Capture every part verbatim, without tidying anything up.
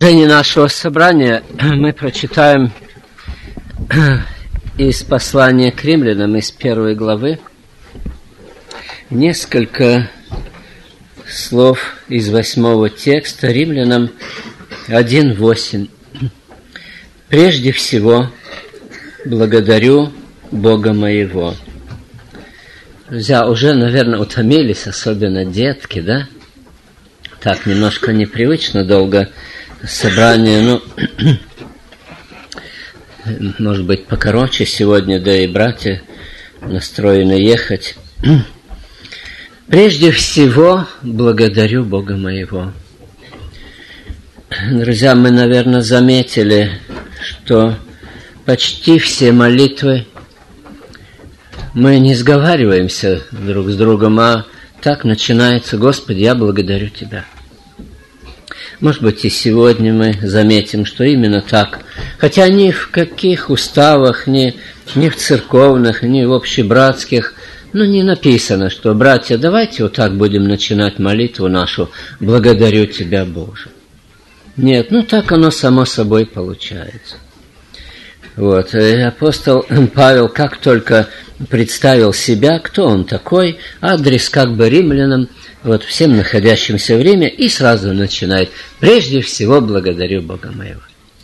продолжение нашего собрания мы прочитаем из послания к римлянам, из первой главы, несколько слов из восьмого текста, римлянам один восемь. «Прежде всего благодарю Бога моего». Друзья, уже, наверное, утомились, особенно детки, да? Так, немножко непривычно долго собрание, ну, может быть, покороче сегодня, да и братья настроены ехать. Прежде всего, благодарю Бога моего. Друзья, мы, наверное, заметили, что почти все молитвы мы не сговариваемся друг с другом, а так начинается: «Господи, я благодарю Тебя». Может быть, и сегодня мы заметим, что именно так. Хотя ни в каких уставах, ни, ни в церковных, ни в общебратских, ну, не написано, что, братья, давайте вот так будем начинать молитву нашу: «Благодарю Тебя, Боже». Нет, ну так оно само собой получается. Вот, и апостол Павел как только представил себя, кто он такой, адрес как бы римлянам, вот всем находящимся в Риме, и сразу начинает: «Прежде всего благодарю Бога моего».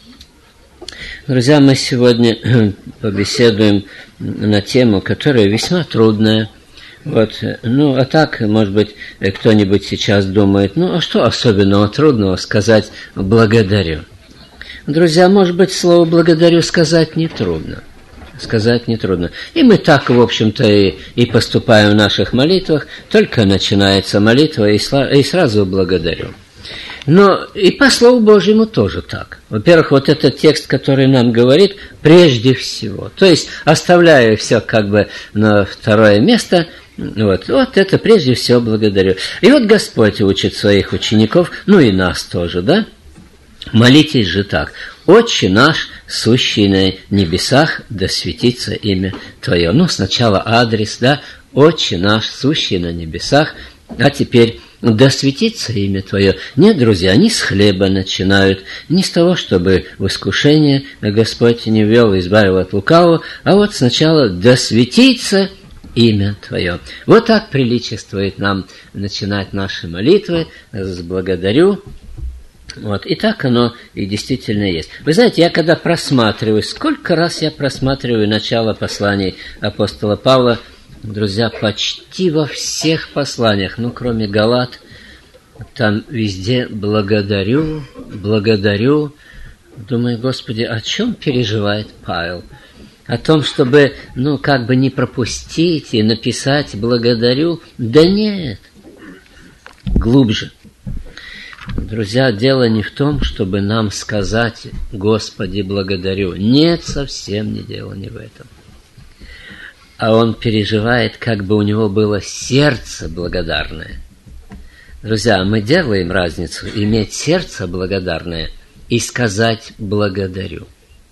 Друзья, мы сегодня побеседуем на тему, которая весьма трудная. Вот, ну, а так, может быть, кто-нибудь сейчас думает: ну, а что особенного трудного сказать «благодарю»? Друзья, может быть, слово «благодарю» сказать нетрудно. Сказать нетрудно. И мы так, в общем-то, и, и поступаем в наших молитвах. Только начинается молитва, и, сла, и сразу благодарю. Но и по Слову Божьему тоже так. Во-первых, вот этот текст, который нам говорит «прежде всего». То есть, оставляя все как бы на второе место, вот, вот это прежде всего благодарю. И вот Господь учит своих учеников, ну и нас тоже, да? Молитесь же так: «Отче наш, сущий на небесах, да светится имя Твое». Ну, сначала адрес, да? «Отче наш, сущий на небесах», а теперь «да светится имя Твое». Нет, друзья, не с хлеба начинают, не с того, чтобы в искушение Господь не ввел, избавил от лукавого, а вот сначала «да светится имя Твое». Вот так приличествует нам начинать наши молитвы с «благодарю». Вот, и так оно и действительно есть. Вы знаете, я когда просматриваю, сколько раз я просматриваю начало посланий апостола Павла, друзья, почти во всех посланиях, ну, кроме Галат, там везде «благодарю, благодарю». Думаю: Господи, о чем переживает Павел? О том, чтобы, ну, как бы не пропустить и написать «благодарю»? Да нет, глубже. Друзья, дело не в том, чтобы нам сказать «Господи, благодарю». Нет, совсем не дело не в этом. А он переживает, как бы у него было сердце благодарное. Друзья, мы делаем разницу иметь сердце благодарное и сказать «благодарю».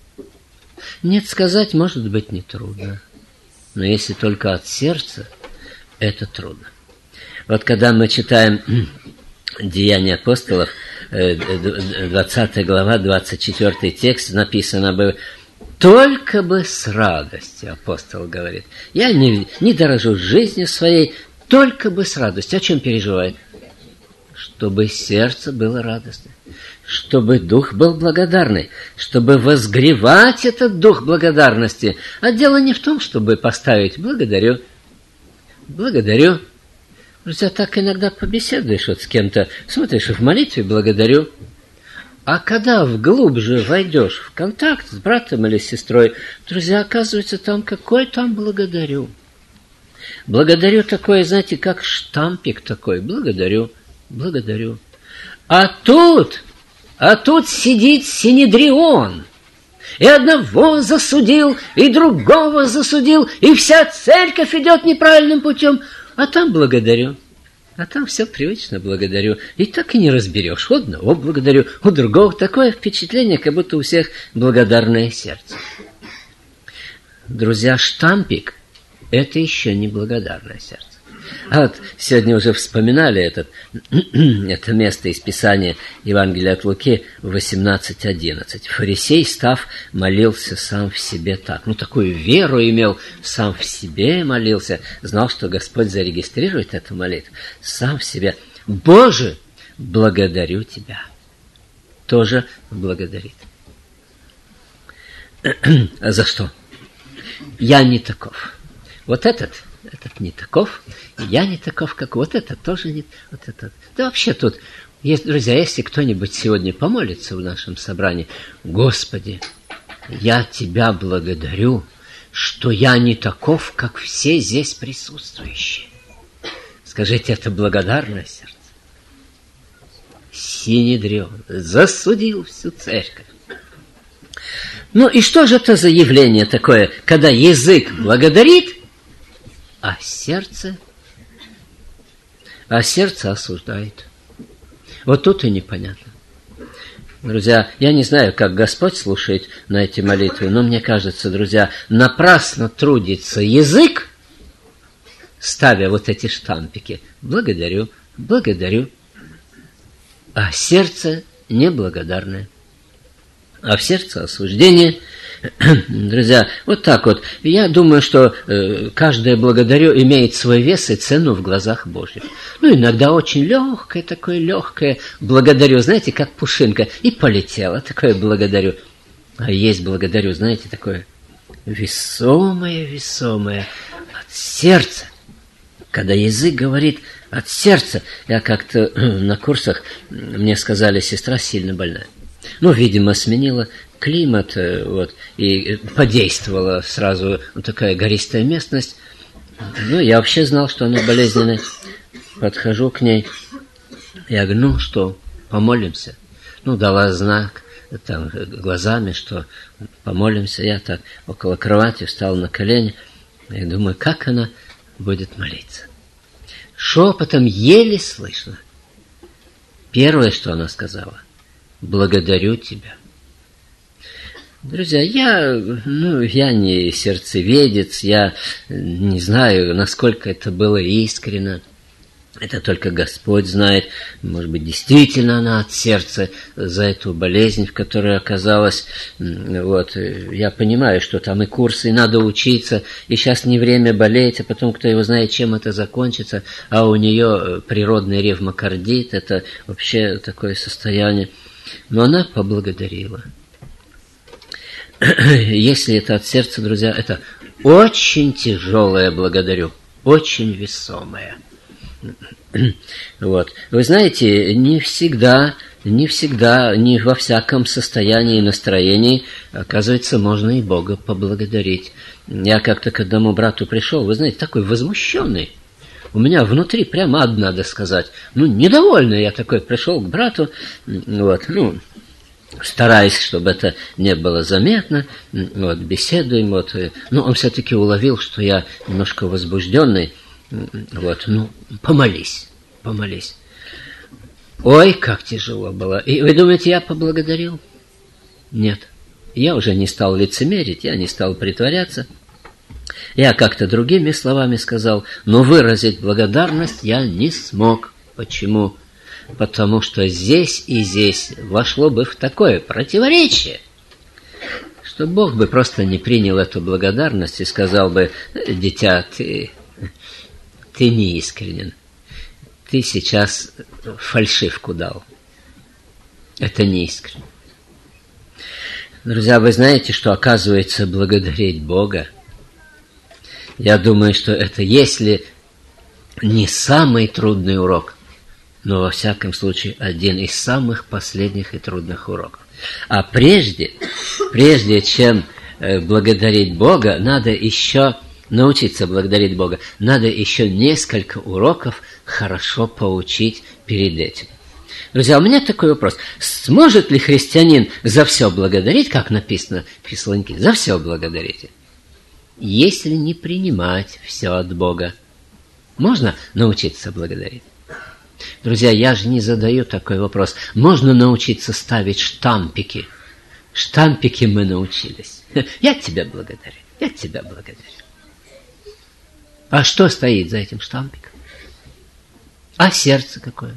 Нет, сказать может быть нетрудно, но если только от сердца, это трудно. Вот когда мы читаем Деяния апостолов, двадцатая глава, двадцать четвёртый текст, написано было: «Только бы с радостью», апостол говорит, «я не, не дорожу жизнью своей, только бы с радостью». О чем переживает? Чтобы сердце было радостное, чтобы дух был благодарный, чтобы возгревать этот дух благодарности. А дело не в том, чтобы поставить «благодарю», «благодарю». Друзья, так иногда побеседуешь вот с кем-то, смотришь в молитве «благодарю». А когда вглубже войдешь в контакт с братом или сестрой, друзья, оказывается, там какой там «благодарю». «Благодарю» такое, знаете, как штампик такой: «благодарю, благодарю». А тут, а тут сидит Синедрион, и одного засудил, и другого засудил, и вся церковь идет неправильным путем. А там «благодарю». А там все привычно «благодарю». И так и не разберешь. У одного благодарю, у другого. Такое впечатление, как будто у всех благодарное сердце. Друзья, штампик – это еще не благодарное сердце. А вот сегодня уже вспоминали этот, это место из Писания Евангелия от Луки восемнадцать одиннадцать. Фарисей, став, молился сам в себе так. Ну, такую веру имел, сам в себе молился. Знал, что Господь зарегистрирует эту молитву. Сам в себе. Боже, благодарю Тебя. Тоже благодарит. А за что? Я не таков. Вот этот, этот не таков, я не таков, как вот этот тоже не... Вот этот. Да вообще тут, есть, друзья, если кто-нибудь сегодня помолится в нашем собрании, Господи, я Тебя благодарю, что я не таков, как все здесь присутствующие. Скажите, это благодарное сердце? Синедрион засудил всю церковь. Ну и что же это за явление такое, когда язык благодарит, а сердце, а сердце осуждает? Вот тут и непонятно. Друзья, я не знаю, как Господь слушает на эти молитвы, но мне кажется, друзья, напрасно трудится язык, ставя вот эти штампики. Благодарю, благодарю. А сердце неблагодарное. А в сердце осуждение. Друзья, вот так вот. Я думаю, что э, каждое благодарю имеет свой вес и цену в глазах Божьих. Ну, иногда очень легкое, такое легкое благодарю, знаете, как пушинка, и полетело, такое благодарю. А есть благодарю, знаете, такое весомое, весомое от сердца. Когда язык говорит от сердца. Я как-то на курсах, мне сказали, сестра сильно больная. Ну, видимо, сменила климат, вот, и подействовала сразу вот такая гористая местность. Ну, я вообще знал, что она болезненная. Подхожу к ней. Я говорю, ну что, помолимся? Ну, дала знак там, глазами, что помолимся. Я так около кровати встал на колени. И думаю, как она будет молиться. Шепотом еле слышно. Первое, что она сказала, благодарю Тебя. Друзья, я, ну, я не сердцеведец, я не знаю, насколько это было искренно. Это только Господь знает. Может быть, действительно она от сердца за эту болезнь, в которой оказалась. Вот. Я понимаю, что там и курсы, и надо учиться, и сейчас не время болеть, а потом кто его знает, чем это закончится. А у нее природный ревмокардит, это вообще такое состояние. Но она поблагодарила. Если это от сердца, друзья, это очень тяжелое благодарю, очень весомое. Вот. Вы знаете, не всегда, не всегда, не во всяком состоянии и настроении, оказывается, можно и Бога поблагодарить. Я как-то к одному брату пришел, вы знаете, такой возмущенный. У меня внутри прямо ад, надо сказать. Ну, недовольный я такой пришел к брату, вот, ну, стараясь, чтобы это не было заметно, вот, беседуем, вот, ну, он все-таки уловил, что я немножко возбужденный. Вот, ну, помолись, помолись. Ой, как тяжело было. И вы думаете, я поблагодарил? Нет. Я уже не стал лицемерить, я не стал притворяться. Я как-то другими словами сказал, но выразить благодарность я не смог. Почему? Потому что здесь и здесь вошло бы в такое противоречие, что Бог бы просто не принял эту благодарность и сказал бы, дитя, ты... Ты не искренен. Ты сейчас фальшивку дал. Это не искренне. Друзья, вы знаете, что оказывается благодарить Бога? Я думаю, что это если не самый трудный урок, но во всяком случае один из самых последних и трудных уроков. А прежде, прежде чем благодарить Бога, надо еще... научиться благодарить Бога, надо еще несколько уроков хорошо поучить перед этим. Друзья, у меня такой вопрос. Сможет ли христианин за все благодарить, как написано в Фессалоникийцам? За все благодарите. Если не принимать все от Бога, можно научиться благодарить? Друзья, я же не задаю такой вопрос. Можно научиться ставить штампики. Штампики мы научились. Я тебя благодарю. Я тебя благодарю. А что стоит за этим штампиком? А сердце какое?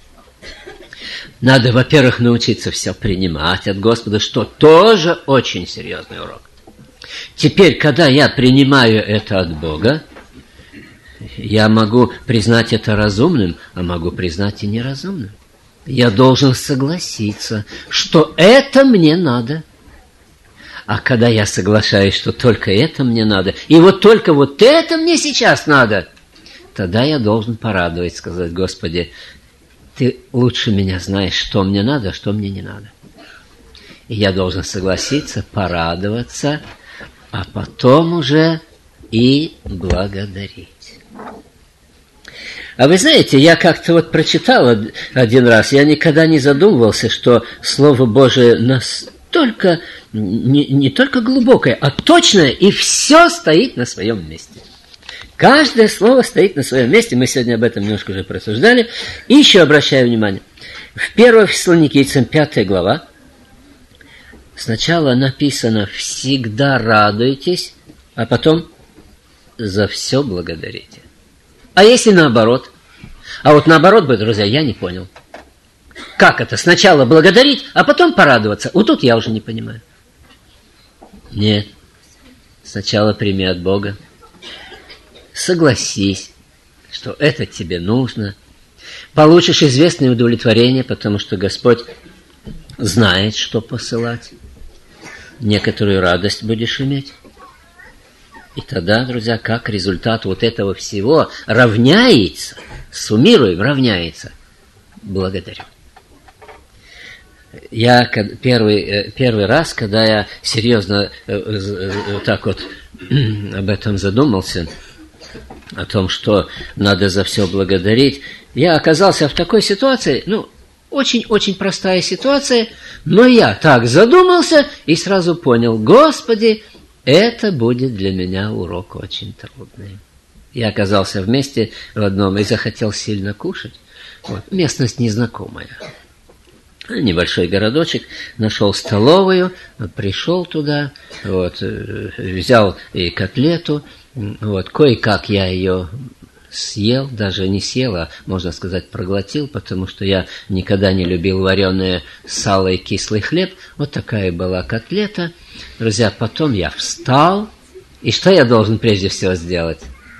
Надо, во-первых, научиться все принимать от Господа, что тоже очень серьезный урок. Теперь, когда я принимаю это от Бога, я могу признать это разумным, а могу признать и неразумным. Я должен согласиться, что это мне надо. А когда я соглашаюсь, что только это мне надо, и вот только вот это мне сейчас надо, тогда я должен порадовать, сказать: Господи, Ты лучше меня знаешь, что мне надо, а что мне не надо. И я должен согласиться, порадоваться, а потом уже и благодарить. А вы знаете, я как-то вот прочитал один раз, я никогда не задумывался, что Слово Божие настолько, не, не только глубокое, а точное, и все стоит на своем месте. Каждое слово стоит на своем месте, мы сегодня об этом немножко уже просуждали. И еще обращаю внимание, в первом Фессалоникийцам пятая глава, сначала написано «всегда радуйтесь», а потом «за все благодарите». А если наоборот? А вот наоборот бы, друзья, я не понял. Как это? Сначала благодарить, а потом порадоваться. Вот тут я уже не понимаю. Нет. Сначала прими от Бога. Согласись, что это тебе нужно. Получишь известное удовлетворение, потому что Господь знает, что посылать. Некоторую радость будешь иметь. И тогда, друзья, как результат вот этого всего равняется, суммируем, равняется, благодарю. Я первый, первый раз, когда я серьезно так вот об этом задумался, о том, что надо за все благодарить, я оказался в такой ситуации, ну, очень-очень простая ситуация, но я так задумался и сразу понял: Господи, это будет для меня урок очень трудный. Я оказался вместе в одном и захотел сильно кушать. Вот. Местность незнакомая. Небольшой городочек, нашел столовую, пришел туда, вот, взял и котлету, вот, кое-как я ее съел, даже не съел, а, можно сказать, проглотил, потому что я никогда не любил вареное сало и кислый хлеб. Вот такая была котлета. Друзья, потом я встал, и что я должен прежде всего сделать?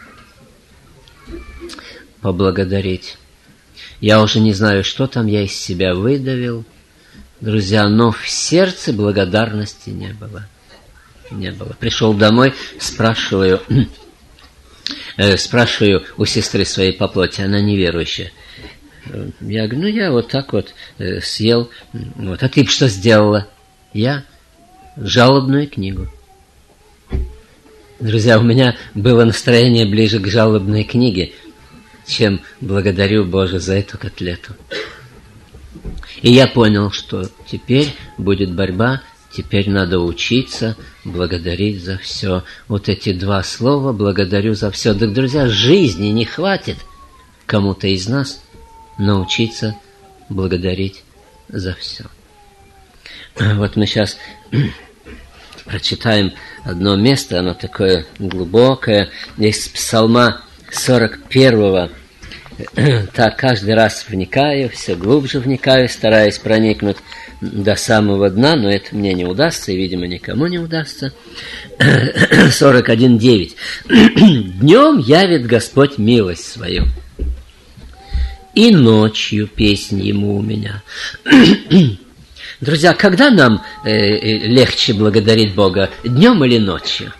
Поблагодарить. Я уже не знаю, что там я из себя выдавил, друзья, но в сердце благодарности не было. Не было. Пришел домой, спрашиваю, э, спрашиваю у сестры своей по плоти, она неверующая. Я говорю, ну я вот так вот э, съел. Вот. А ты что сделала? Я жалобную книгу. Друзья, у меня было настроение ближе к жалобной книге, чем благодарю Бога за эту котлету. И я понял, что теперь будет борьба, теперь надо учиться благодарить за все. Вот эти два слова «благодарю за все». Так, друзья, жизни не хватит кому-то из нас научиться благодарить за все. Вот мы сейчас прочитаем одно место, оно такое глубокое, из Псалма сорок первого. Так каждый раз вникаю, все глубже вникаю, стараюсь проникнуть до самого дна, но это мне не удастся, и, видимо, никому не удастся. сорок один девять. Днем явит Господь милость свою, и ночью песнь Ему у меня. Друзья, когда нам э, легче благодарить Бога, днем или ночью?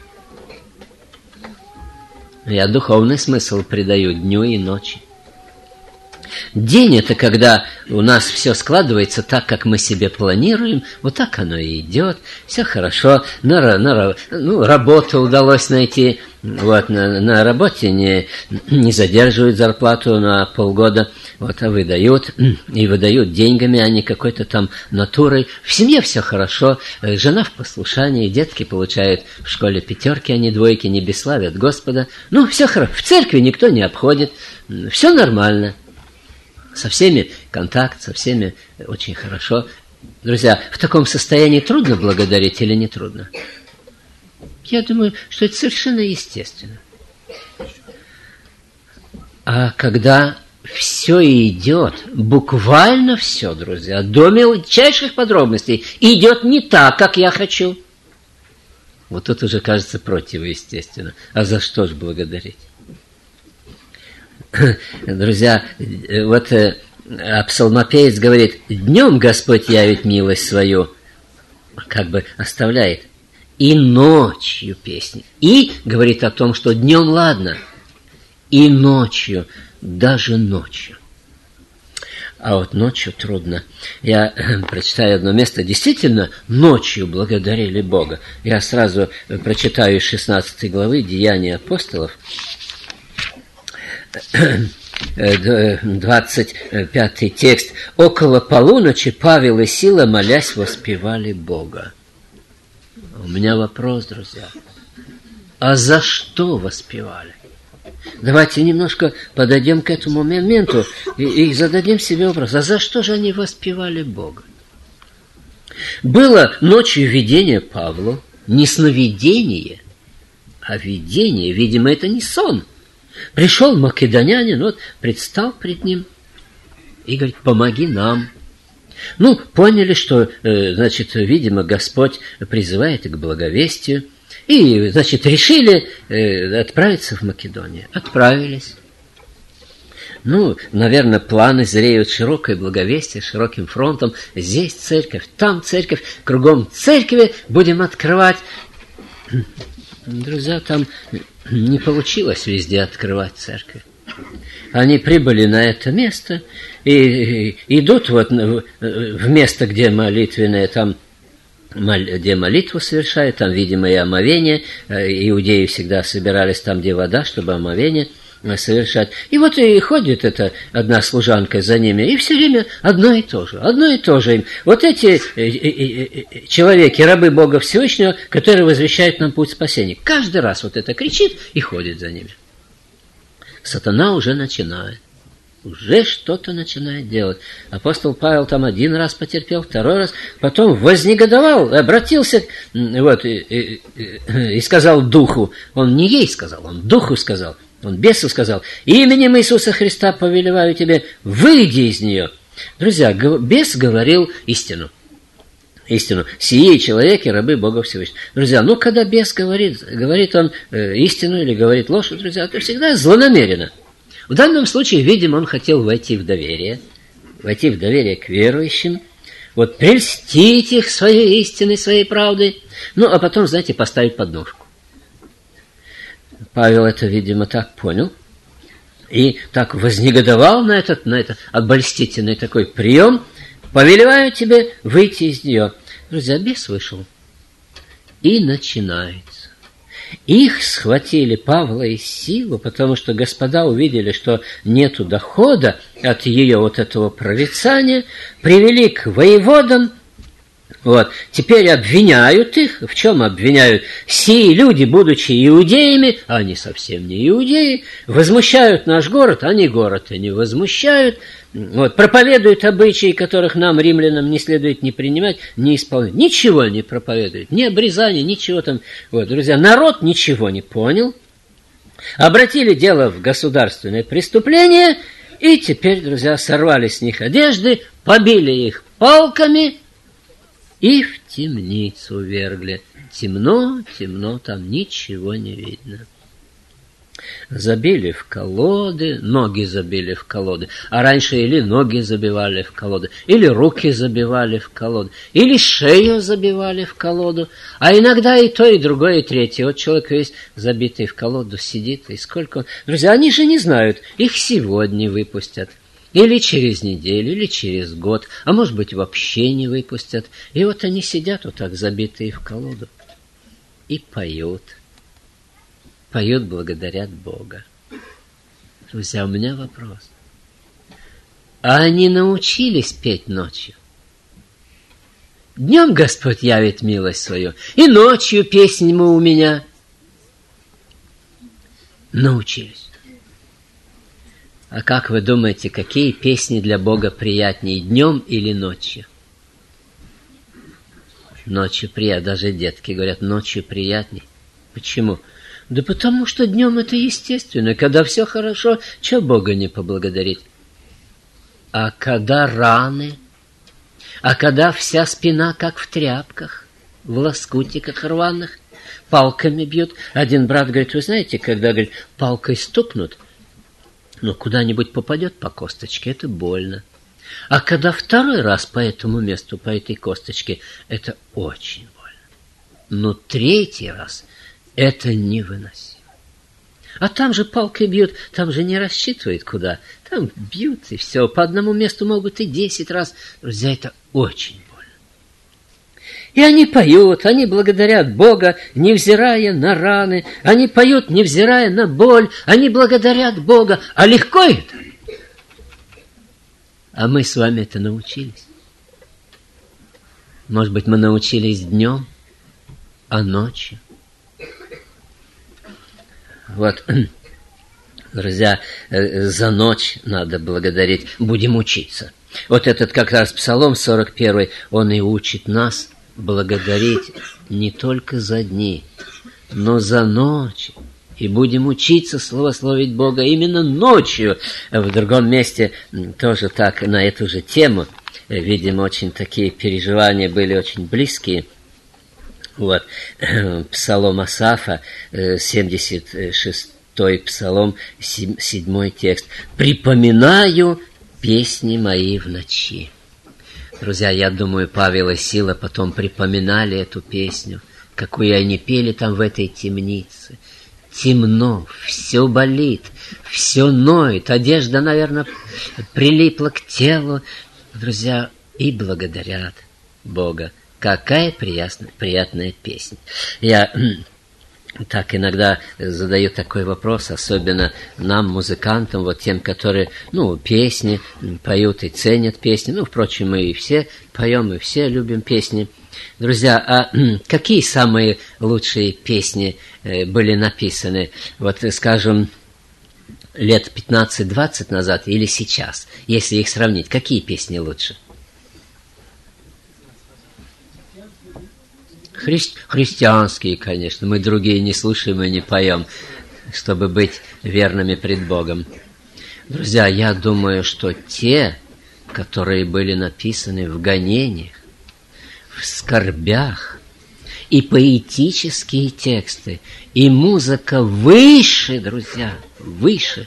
Я духовный смысл придаю дню и ночи. День – это когда у нас все складывается так, как мы себе планируем, вот так оно и идет, все хорошо, на, на, ну, работу удалось найти, вот, на, на работе не, не задерживают зарплату на полгода, вот, а выдают, и выдают деньгами, а не какой-то там натурой. В семье все хорошо, жена в послушании, детки получают в школе пятерки, а не двойки, не бесславят Господа. Ну, все хорошо, в церкви никто не обходит, все нормально. Со всеми контакт, со всеми очень хорошо. Друзья, в таком состоянии трудно благодарить или не трудно? Я думаю, что это совершенно естественно. А когда все идет, буквально все, друзья, до мельчайших подробностей, идет не так, как я хочу. Вот тут уже кажется противоестественно. А за что ж благодарить? Друзья, вот а псалмопевец говорит, днем Господь явит милость свою, как бы оставляет, и ночью песни. И говорит о том, что днем ладно, и ночью, даже ночью. А вот ночью трудно. Я прочитаю одно место. Действительно, ночью благодарили Бога. Я сразу прочитаю из шестнадцатой главы Деяния апостолов, двадцать пятый текст. «Около полуночи Павел и Сила, молясь, воспевали Бога». У меня вопрос, друзья. А за что воспевали? Давайте немножко подойдем к этому моменту и, и зададим себе вопрос. А за что же они воспевали Бога? Было ночью видение Павлу, не сновидение, а видение. Видимо, это не сон. Пришел македонянин, вот, предстал пред ним и говорит, помоги нам. Ну, поняли, что, значит, видимо, Господь призывает к благовестию. И, значит, решили отправиться в Македонию. Отправились. Ну, наверное, планы зреют широкое благовестие, широким фронтом. Здесь церковь, там церковь, кругом церкви будем открывать. Друзья, там не получилось везде открывать церковь. Они прибыли на это место и идут вот в место, где молитвенное, там, где молитву совершают, там, видимо, и омовение. Иудеи всегда собирались там, где вода, чтобы омовение совершать. И вот и ходит эта одна служанка за ними, и все время одно и то же, одно и то же им. Вот эти человеки, рабы Бога Всевышнего, которые возвещают нам путь спасения. Каждый раз вот это кричит и ходит за ними. Сатана уже начинает. Уже что-то начинает делать. Апостол Павел там один раз потерпел, второй раз, потом вознегодовал, обратился вот, и, и, и сказал духу, он не ей сказал, он духу сказал, он бесу сказал, именем Иисуса Христа повелеваю тебе, выйди из нее. Друзья, бес говорил истину. Истину. Сие человеки, рабы Бога Всевышнего. Друзья, ну, когда бес говорит, говорит он э, истину или говорит ложь, друзья, то всегда злонамеренно. В данном случае, видимо, он хотел войти в доверие, войти в доверие к верующим, вот прельстить их своей истиной, своей правдой, ну, а потом, знаете, поставить подножку. Павел это, видимо, так понял и так вознегодовал на этот, на этот обольстительный такой прием. Повелеваю тебе выйти из нее. Друзья, бес вышел. И начинается. Их схватили, Павла и Силу, потому что господа увидели, что нету дохода от ее вот этого прорицания, привели к воеводам. Вот. Теперь обвиняют их. В чем обвиняют? Сии люди, будучи иудеями, а они совсем не иудеи, возмущают наш город, они город-то не возмущают. Вот, проповедуют обычаи, которых нам, римлянам, не следует не принимать, не исполнять. Ничего не проповедуют, ни обрезания, ничего там. Вот, друзья, народ ничего не понял, обратили дело в государственное преступление, и теперь, друзья, сорвали с них одежды, побили их палками и в темницу вергли. Темно, темно, там ничего не видно. Забили в колоды, ноги забили в колоды. А раньше или ноги забивали в колоды, или руки забивали в колоды, или шею забивали в колоду. А иногда и то, и другое, и третье. Вот человек весь забитый в колоду сидит, и сколько... Друзья, они же не знают, их сегодня выпустят. Или через неделю, или через год. А может быть, вообще не выпустят. И вот они сидят вот так, забитые в колоду, и поют. Поют, благодарят Бога. Друзья, у меня вопрос. А они научились петь ночью? Днем Господь явит милость свою, и ночью песнь мы у меня. Научились. А как вы думаете, какие песни для Бога приятнее, днем или ночью? Ночью приятнее. Даже детки говорят, ночью приятнее. Почему? Да потому что днем это естественно. Когда все хорошо, чего Бога не поблагодарить? А когда раны, а когда вся спина как в тряпках, в лоскутиках рваных, палками бьют. Один брат говорит, вы знаете, когда, говорит, палкой стукнут, но куда-нибудь попадет по косточке, это больно. А когда второй раз по этому месту, по этой косточке, это очень больно. Но третий раз это невыносимо. А там же палкой бьют, там же не рассчитывают куда. Там бьют и все. По одному месту могут и десять раз. Друзья, это очень больно. И они поют, они благодарят Бога, невзирая на раны. Они поют, невзирая на боль. Они благодарят Бога. А легко это? А мы с вами это научились. Может быть, мы научились днем, а ночью. Вот, друзья, за ночь надо благодарить. Будем учиться. Вот этот как раз Псалом сорок первый, он и учит нас благодарить не только за дни, но за ночи. И будем учиться славословить Бога именно ночью. В другом месте тоже так, на эту же тему. Видимо, очень такие переживания были очень близкие. Вот, Псалом Асафа, семьдесят шестой Псалом, седьмой текст. «Припоминаю песни мои в ночи». Друзья, я думаю, Павел и Сила потом припоминали эту песню, какую они пели там в этой темнице. Темно, все болит, все ноет, одежда, наверное, прилипла к телу. Друзья, и благодарят Бога. Какая приятная, приятная песня. Я так иногда задаю такой вопрос, особенно нам, музыкантам, вот тем, которые, ну, песни поют и ценят песни. Ну, впрочем, мы и все поем, и все любим песни. Друзья, а какие самые лучшие песни были написаны, вот, скажем, лет пятнадцать-двадцать назад или сейчас, если их сравнить? Какие песни лучше? Хри- христианские, конечно. Мы другие не слушаем и не поем, чтобы быть верными пред Богом. Друзья, я думаю, что те, которые были написаны в гонениях, в скорбях, и поэтические тексты, и музыка выше, друзья, выше.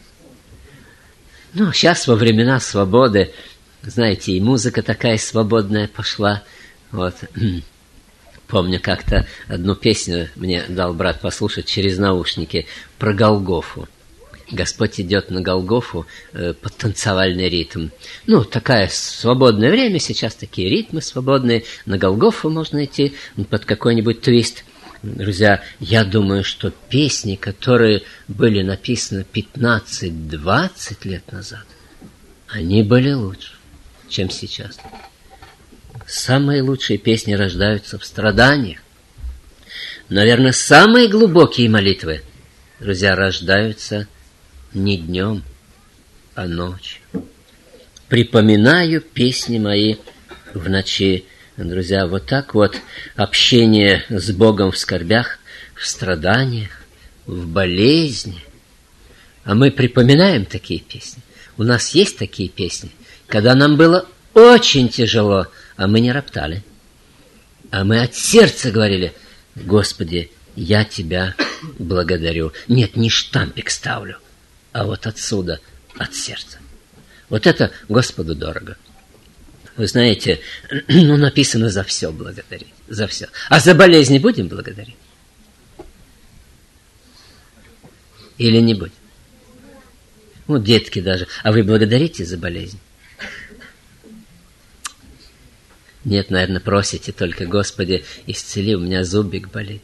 Ну, сейчас во времена свободы, знаете, и музыка такая свободная пошла. Вот. Помню, как-то одну песню мне дал брат послушать через наушники про Голгофу. Господь идет на Голгофу э, под танцевальный ритм. Ну, такое свободное время, сейчас такие ритмы свободные. На Голгофу можно идти под какой-нибудь твист. Друзья, я думаю, что песни, которые были написаны пятнадцать-двадцать лет назад, они были лучше, чем сейчас. Самые лучшие песни рождаются в страданиях. Наверное, самые глубокие молитвы, друзья, рождаются не днем, а ночью. Припоминаю песни мои в ночи. Друзья, вот так вот общение с Богом в скорбях, в страданиях, в болезни. А мы припоминаем такие песни. У нас есть такие песни, когда нам было очень тяжело, а мы не роптали. А мы от сердца говорили: Господи, я Тебя благодарю. Нет, не штампик ставлю, а вот отсюда, от сердца. Вот это Господу дорого. Вы знаете, ну, написано за все благодарить, за все. А за болезни будем благодарить? Или не будем? Вот детки даже. А вы благодарите за болезнь? Нет, наверное, просите только: Господи, исцели, у меня зубик болит.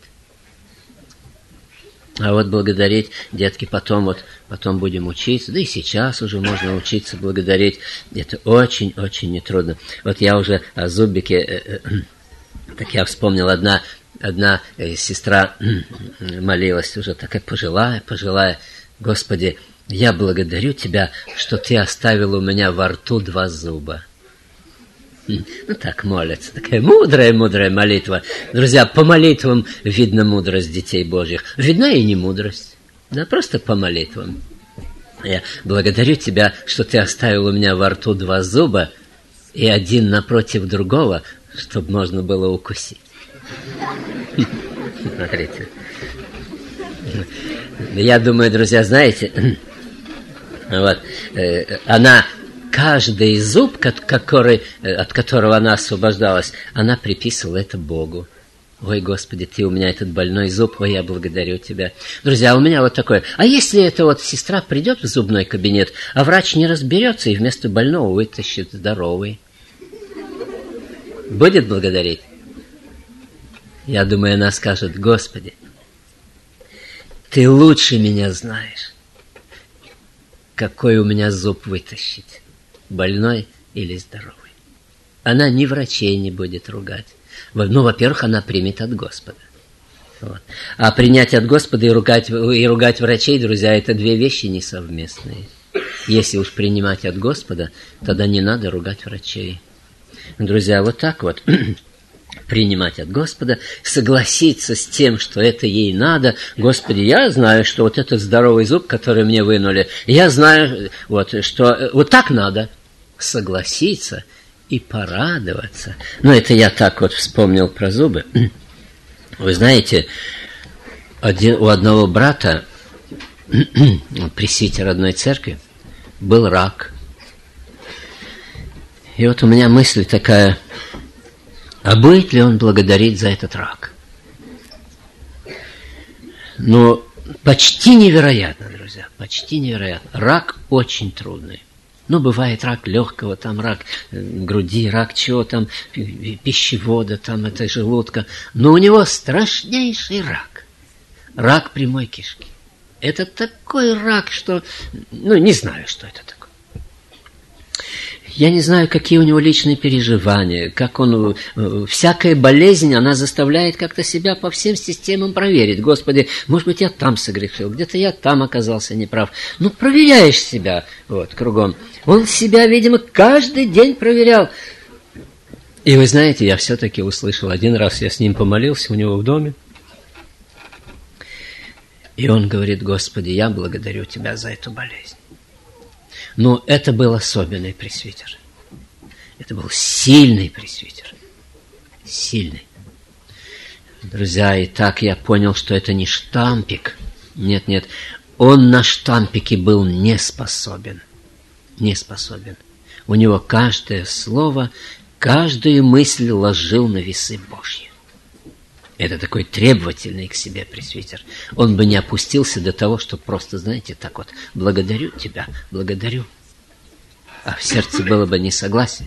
А вот благодарить, детки, потом вот, потом будем учиться, да и сейчас уже можно учиться благодарить. Это очень-очень нетрудно. Вот я уже о зубике, э, э, так я вспомнил, одна, одна э, сестра э, молилась, уже такая пожилая, пожилая: Господи, я благодарю Тебя, что Ты оставил у меня во рту два зуба. Ну, так молятся. Такая мудрая-мудрая молитва. Друзья, по молитвам видно мудрость детей Божьих. Видна и не мудрость. Да, просто по молитвам. Я благодарю тебя, что ты оставил у меня во рту два зуба и один напротив другого, чтобы можно было укусить. Смотрите. Я думаю, друзья, знаете, вот, она, каждый зуб, который, от которого она освобождалась, она приписывала это Богу. Ой, Господи, ты у меня этот больной зуб, ой, я благодарю тебя. Друзья, у меня вот такое. А если эта вот сестра придет в зубной кабинет, а врач не разберется и вместо больного вытащит здоровый? Будет благодарить? Я думаю, она скажет: Господи, ты лучше меня знаешь, какой у меня зуб вытащить, больной или здоровый. Она ни врачей не будет ругать. Ну, во-первых, она примет от Господа. Вот. А принять от Господа и ругать, и ругать врачей, друзья, это две вещи несовместные. Если уж принимать от Господа, тогда не надо ругать врачей. Друзья, вот так вот принимать от Господа, согласиться с тем, что это ей надо. Господи, я знаю, что вот этот здоровый зуб, который мне вынули, я знаю, вот, что вот так надо согласиться и порадоваться. Ну, это я так вот вспомнил про зубы. Вы знаете, один, у одного брата, пресвитер одной церкви, был рак. И вот у меня мысль такая: а будет ли он благодарить за этот рак? Ну, почти невероятно, друзья, почти невероятно. Рак очень трудный. Ну, бывает рак легкого, там рак груди, рак чего там, пищевода, там это желудка. Но у него страшнейший рак. Рак прямой кишки. Это такой рак, что... Ну, не знаю, что это такое. Я не знаю, какие у него личные переживания, как он... Всякая болезнь, она заставляет как-то себя по всем системам проверить. Господи, может быть, я там согрешил, где-то я там оказался неправ. Ну, проверяешь себя, вот, кругом. Он себя, видимо, каждый день проверял. И вы знаете, я все-таки услышал, один раз я с ним помолился у него в доме. И он говорит: Господи, я благодарю Тебя за эту болезнь. Но это был особенный пресвитер. Это был сильный пресвитер. Сильный. Друзья, и так я понял, что это не штампик. Нет, нет. Он на штампике был не способен. Не способен. У него каждое слово, каждую мысль ложил на весы Божьи. Это такой требовательный к себе пресвитер. Он бы не опустился до того, что просто, знаете, так вот: благодарю тебя, благодарю. А в сердце было бы несогласие.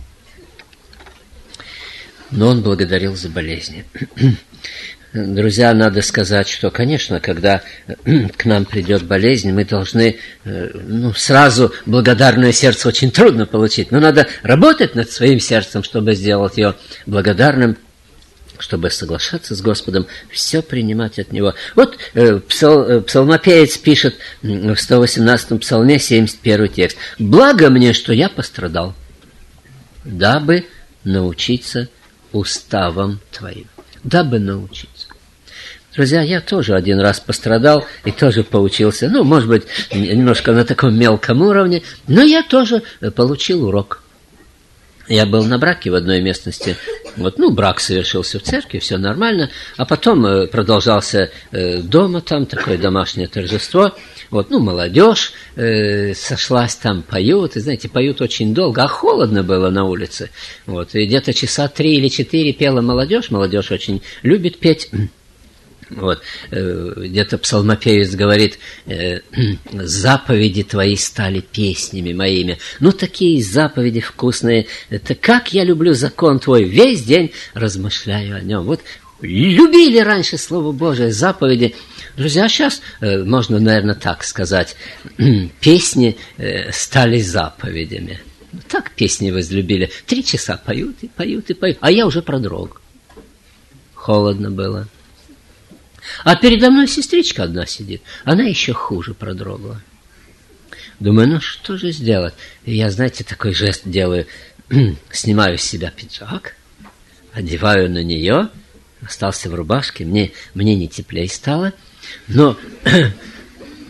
Но он благодарил за болезни. Друзья, надо сказать, что, конечно, когда к нам придет болезнь, мы должны, ну, сразу благодарное сердце очень трудно получить, но надо работать над своим сердцем, чтобы сделать ее благодарным, чтобы соглашаться с Господом, все принимать от Него. Вот э, псал, псалмопевец пишет в сто восемнадцатом псалме, семьдесят первый текст: «Благо мне, что я пострадал, дабы научиться уставам Твоим». Дабы научиться. Друзья, я тоже один раз пострадал и тоже поучился. Ну, может быть, немножко на таком мелком уровне, но я тоже получил урок. Я был на браке в одной местности. Вот, ну, брак совершился в церкви, все нормально. А потом э, продолжался э, дома, там такое домашнее торжество. Вот, ну, молодежь э, сошлась там, поют. И, знаете, поют очень долго, а холодно было на улице. Вот, и где-то часа три или четыре пела молодежь. Молодежь очень любит петь. Вот, где-то псалмопевец говорит: заповеди твои стали песнями моими. Ну, такие заповеди вкусные. Это как я люблю закон твой, весь день размышляю о нем. Вот любили раньше Слово Божие, заповеди. Друзья, сейчас можно, наверное, так сказать: песни стали заповедями. Так песни возлюбили. Три часа поют и поют и поют. А я уже продрог. Холодно было. А передо мной сестричка одна сидит. Она еще хуже продрогла. Думаю, ну что же сделать? И я, знаете, такой жест делаю. Снимаю с себя пиджак, одеваю на нее, остался в рубашке. Мне, мне не теплее стало. Но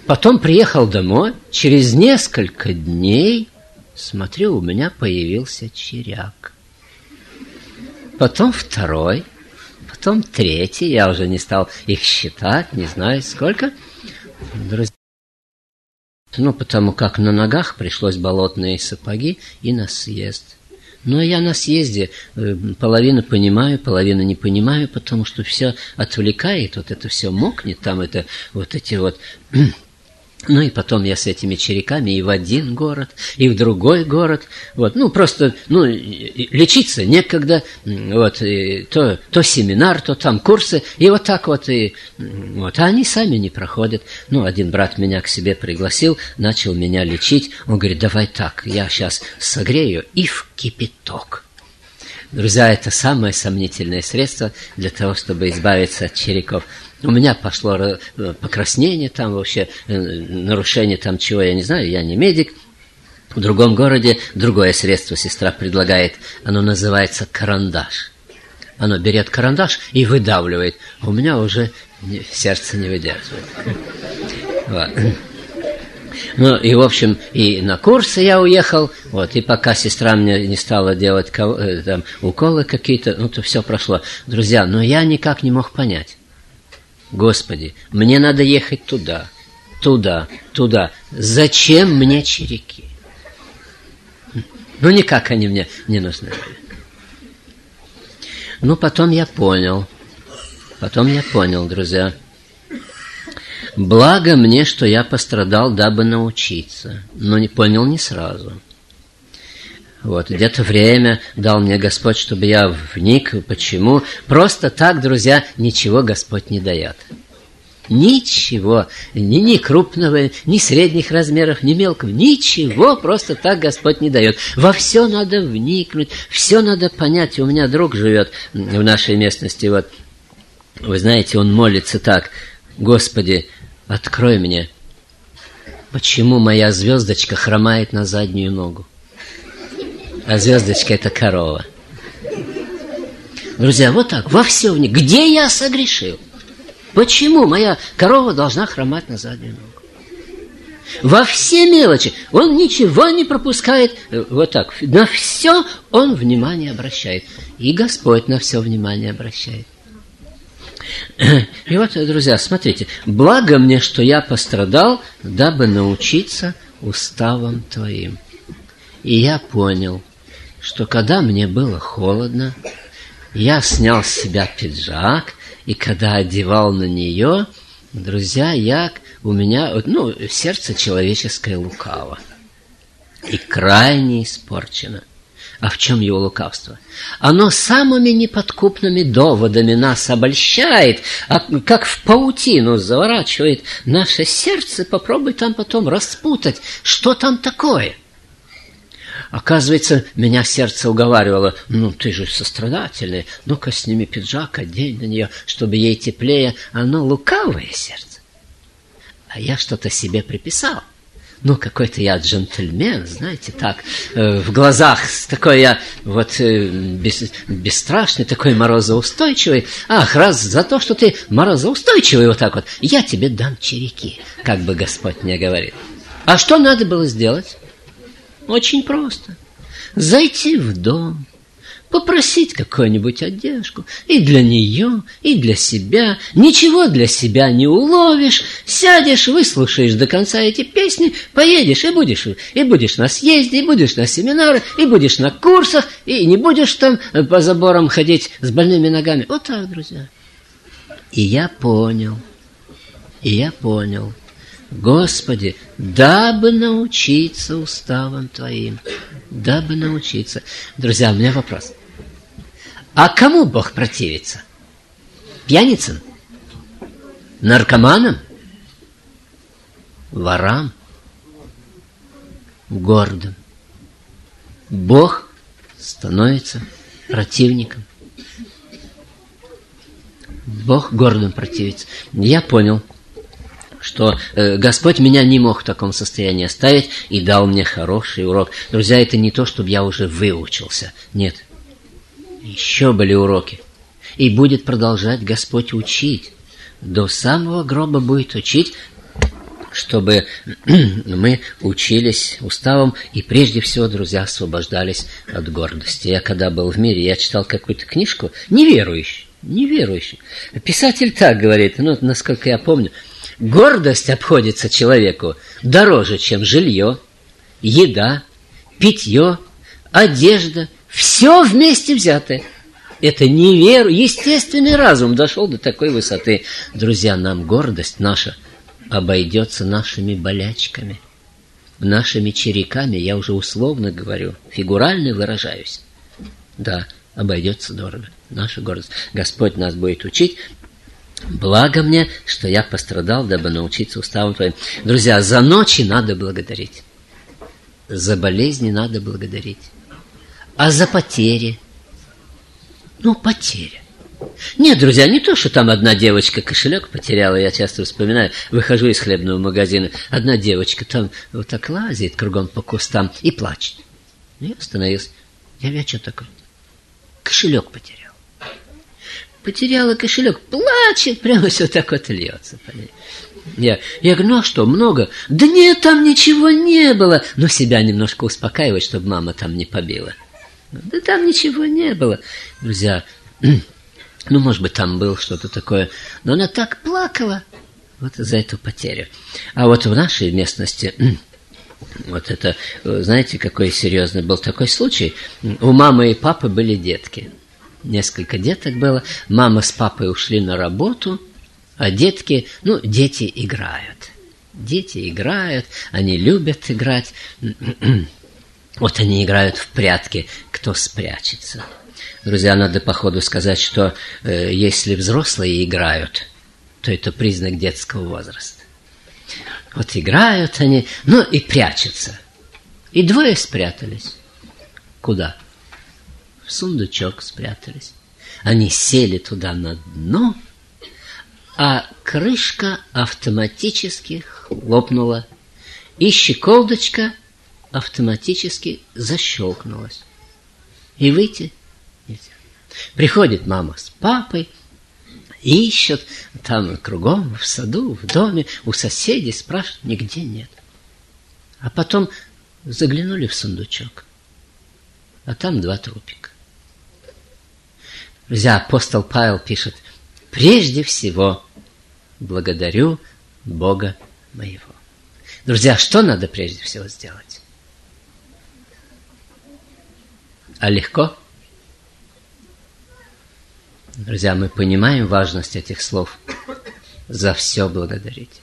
Потом приехал домой, через несколько дней, смотрю, у меня появился черяк. Потом второй, потом третий, я уже не стал их считать, не знаю сколько. Друзья, ну, потому как на ногах пришлось болотные сапоги и на съезд. Но я на съезде половину понимаю, половину не понимаю, потому что все отвлекает, вот это все мокнет, там это вот эти вот... Ну и потом я с этими черяками и в один город, и в другой город. Вот, ну просто, ну, лечиться некогда. Вот, и то, то семинар, то там курсы. И вот так вот, и, вот. А они сами не проходят. Ну, один брат меня к себе пригласил, начал меня лечить. Он говорит, давай так, я сейчас согрею и в кипяток. Друзья, это самое сомнительное средство для того, чтобы избавиться от черяков. У меня пошло покраснение, там вообще нарушение там чего, я не знаю, я не медик. В другом городе другое средство сестра предлагает, оно называется карандаш. Оно берет карандаш и выдавливает. У меня уже сердце не выдерживает. Вот. Ну, и, в общем, и на курсы я уехал, вот, и пока сестра мне не стала делать там, уколы какие-то, ну, то все прошло. Друзья, но я никак не мог понять. Господи, мне надо ехать туда, туда, туда. Зачем мне черяки? Ну, никак они мне не нужны. Ну, потом я понял, потом я понял, друзья. Благо мне, что я пострадал, дабы научиться, но не понял не сразу. Вот, где-то время дал мне Господь, чтобы я вник. Почему? Просто так, друзья, ничего Господь не дает. Ничего, ни, ни крупного, ни средних размеров, ни мелкого, ничего просто так Господь не дает. Во все надо вникнуть, все надо понять. У меня друг живет в нашей местности, вот, вы знаете, он молится так: Господи, открой мне, почему моя звездочка хромает на заднюю ногу. А звездочка – это корова. Друзья, вот так, во все вник. Где я согрешил? Почему моя корова должна хромать на заднюю ногу? Во все мелочи. Он ничего не пропускает. Вот так, на все он внимание обращает. И Господь на все внимание обращает. И вот, друзья, смотрите. Благо мне, что я пострадал, дабы научиться уставам Твоим. И я понял, что когда мне было холодно, я снял с себя пиджак, и когда одевал на нее, друзья, я, у меня, ну, сердце человеческое лукаво и крайне испорчено. А в чем его лукавство? Оно самыми неподкупными доводами нас обольщает, а как в паутину заворачивает наше сердце. Попробуй там потом распутать, что там такое. Оказывается, меня сердце уговаривало: ну, ты же сострадательный, ну-ка сними пиджак, одень на нее, чтобы ей теплее. Оно лукавое сердце. А я что-то себе приписал. Ну, какой-то я джентльмен, знаете, так, э, в глазах такой я вот э, бес, бесстрашный, такой морозоустойчивый. Ах, раз за то, что ты морозоустойчивый вот так вот, я тебе дам черяки, как бы Господь мне говорит. А что надо было сделать? Очень просто. Зайти в дом, попросить какую-нибудь одежку и для нее, и для себя. Ничего для себя не уловишь. Сядешь, выслушаешь до конца эти песни, поедешь и будешь, и будешь на съезде, и будешь на семинары, и будешь на курсах, и не будешь там по заборам ходить с больными ногами. Вот так, друзья. И я понял, и я понял. Господи, дабы научиться уставам Твоим, дабы научиться. Друзья, у меня вопрос. А кому Бог противится? Пьяницам? Наркоманам? Ворам? Гордым? Бог становится противником. Бог гордым противится. Я понял, что э, Господь меня не мог в таком состоянии оставить и дал мне хороший урок. Друзья, это не то, чтобы я уже выучился. Нет. Еще были уроки. И будет продолжать Господь учить. До самого гроба будет учить. чтобы мы учились уставам и прежде всего, друзья, освобождались от гордости. Я когда был в мире, я читал какую-то книжку, неверующий, неверующий. Писатель так говорит, ну, насколько я помню, гордость обходится человеку дороже, чем жилье, еда, питье, одежда, все вместе взятое. Это не веру, естественный разум дошел до такой высоты. Друзья, нам гордость наша обойдется нашими болячками, нашими череками, я уже условно говорю, фигурально выражаюсь. Да, обойдется дорого, наша гордость. Господь нас будет учить. Благо мне, что я пострадал, дабы научиться уставам Твоим. Друзья, за ночи надо благодарить, за болезни надо благодарить, а за потери, ну, потеря. Нет, друзья, не то, что там одна девочка кошелек потеряла, я часто вспоминаю, выхожу из хлебного магазина, одна девочка там вот так лазит кругом по кустам и плачет. Я остановился. Я говорю, а что такое? Кошелек потерял. Потеряла кошелек, плачет, прямо все так вот льется. Я, я говорю, ну а что, много? Да нет, там ничего не было. Но себя немножко успокаивать, чтобы мама там не побила. Да там ничего не было. Друзья, ну, может быть, там было что-то такое, но она так плакала вот за эту потерю. А вот в нашей местности, вот это, знаете, какой серьезный был такой случай. У мамы и папы были детки. Несколько деток было. Мама с папой ушли на работу, а детки, ну, дети играют. Дети играют, они любят играть. Вот они играют в прятки, кто спрячется. Друзья, надо по ходу сказать, что э, если взрослые играют, то это признак детского возраста. Вот играют они, ну и прячутся. И двое спрятались. Куда? В сундучок спрятались. Они сели туда на дно, а крышка автоматически хлопнула, и щеколдочка автоматически защелкнулась. И выйти нельзя. Приходит мама с папой, ищут там кругом, в саду, в доме, у соседей, спрашивают, нигде нет. А потом заглянули в сундучок, а там два трупика. Друзья, апостол Павел пишет, прежде всего благодарю Бога моего. Друзья, что надо прежде всего сделать? А легко? Друзья, мы понимаем важность этих слов. За все благодарить.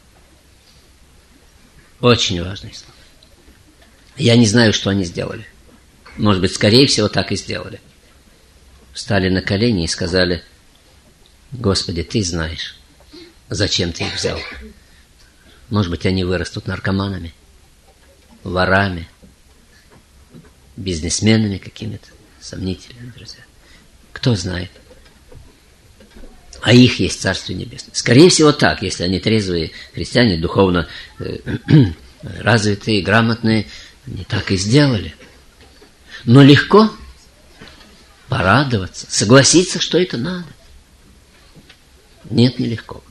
Очень важные слова. Я не знаю, что они сделали. Может быть, скорее всего, так и сделали. Встали на колени и сказали, Господи, Ты знаешь, зачем Ты их взял. Может быть, они вырастут наркоманами, ворами, бизнесменами какими-то, сомнительными, друзья. Кто знает. А их есть Царствие Небесное. Скорее всего так, если они трезвые христиане, духовно э, развитые, грамотные, они так и сделали. Но легко порадоваться, согласиться, что это надо. Нет, нелегко.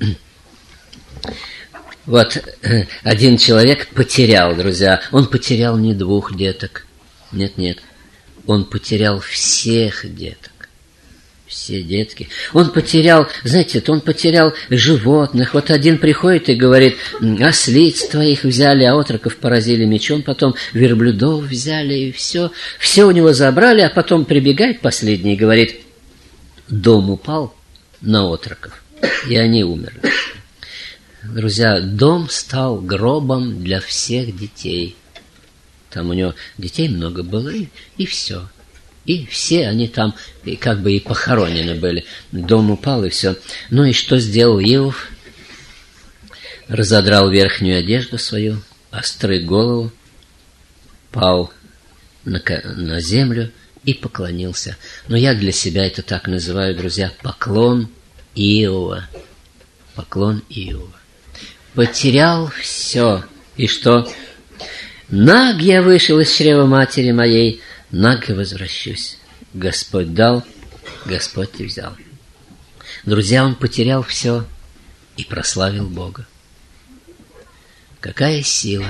Вот один человек потерял, друзья, он потерял не двух деток. Нет, нет. Он потерял всех деток. Все детки. Он потерял, знаете, он потерял животных. Вот один приходит и говорит, ослиц твоих взяли, а отроков поразили мечом, потом верблюдов взяли, и все. Все у него забрали, а потом прибегает последний и говорит, дом упал на отроков, и они умерли. Друзья, дом стал гробом для всех детей. Там у него детей много было, и, и все. И все они там и как бы и похоронены были. Дом упал, и все. Ну и что сделал Иов? Разодрал верхнюю одежду свою, остриг голову, пал на, на землю и поклонился. Но я для себя это так называю, друзья, поклон Иова. Поклон Иова. Потерял все. И что? Наг я вышел из чрева матери моей, наг и возвращусь. Господь дал, Господь и взял. Друзья, он потерял все и прославил Бога. какая сила.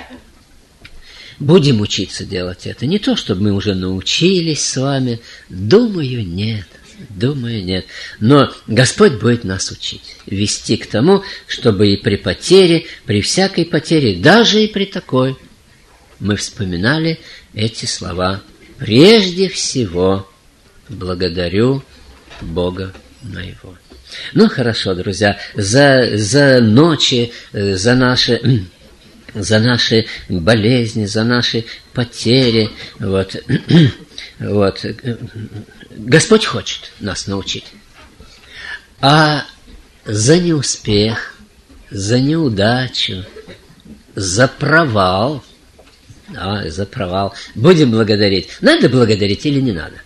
Будем учиться делать это. Не то, чтобы мы уже научились с вами. Думаю, нет. Думаю, нет. Но Господь будет нас учить. Вести к тому, чтобы и при потере, при всякой потере, даже и при такой, мы вспоминали эти слова. Прежде всего благодарю Бога моего. Ну, хорошо, друзья, за, за ночи, за наши, за наши болезни, за наши потери, вот, вот, Господь хочет нас научить. А за неуспех, за неудачу, за провал, да, за провал будем благодарить. Надо благодарить или не надо?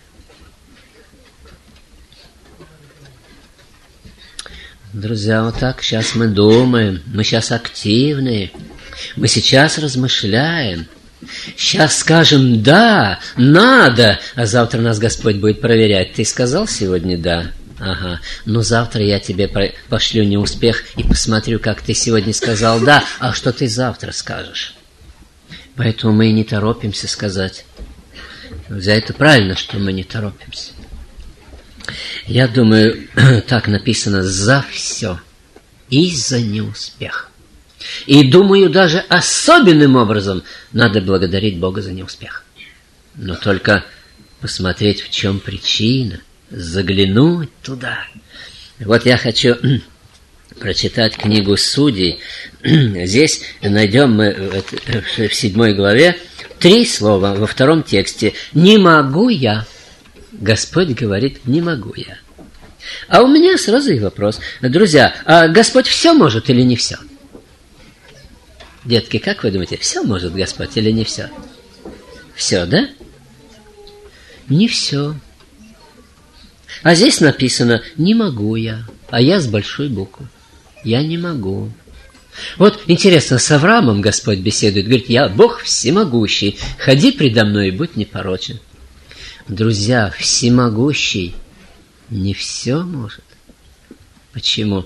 Друзья, вот так сейчас мы думаем, мы сейчас активные, мы сейчас размышляем. Сейчас скажем «да», «надо», а завтра нас Господь будет проверять. Ты сказал сегодня «да»? Ага, ну завтра я тебе пошлю неуспех и посмотрю, как ты сегодня сказал «да», а что ты завтра скажешь. Поэтому мы и не торопимся сказать. Друзья, это правильно, что мы не торопимся. Я думаю, так написано «за все» и за неуспех. И думаю, даже особенным образом надо благодарить Бога за неуспех. Но только посмотреть, в чем причина, заглянуть туда. Вот я хочу прочитать книгу Судей. Здесь найдем мы в седьмой главе три слова во втором тексте. «Не могу я». Господь говорит «не могу я». А у меня сразу и вопрос. Друзья, а Господь все может или не все? Детки, как вы думаете, все может Господь или не все? Все, да? Не все. А здесь написано «не могу я», а я с большой буквы. Я не могу. Вот интересно, с Авраамом Господь беседует, говорит, я Бог всемогущий, ходи предо мной и будь непорочен. Друзья, всемогущий не все может. Почему?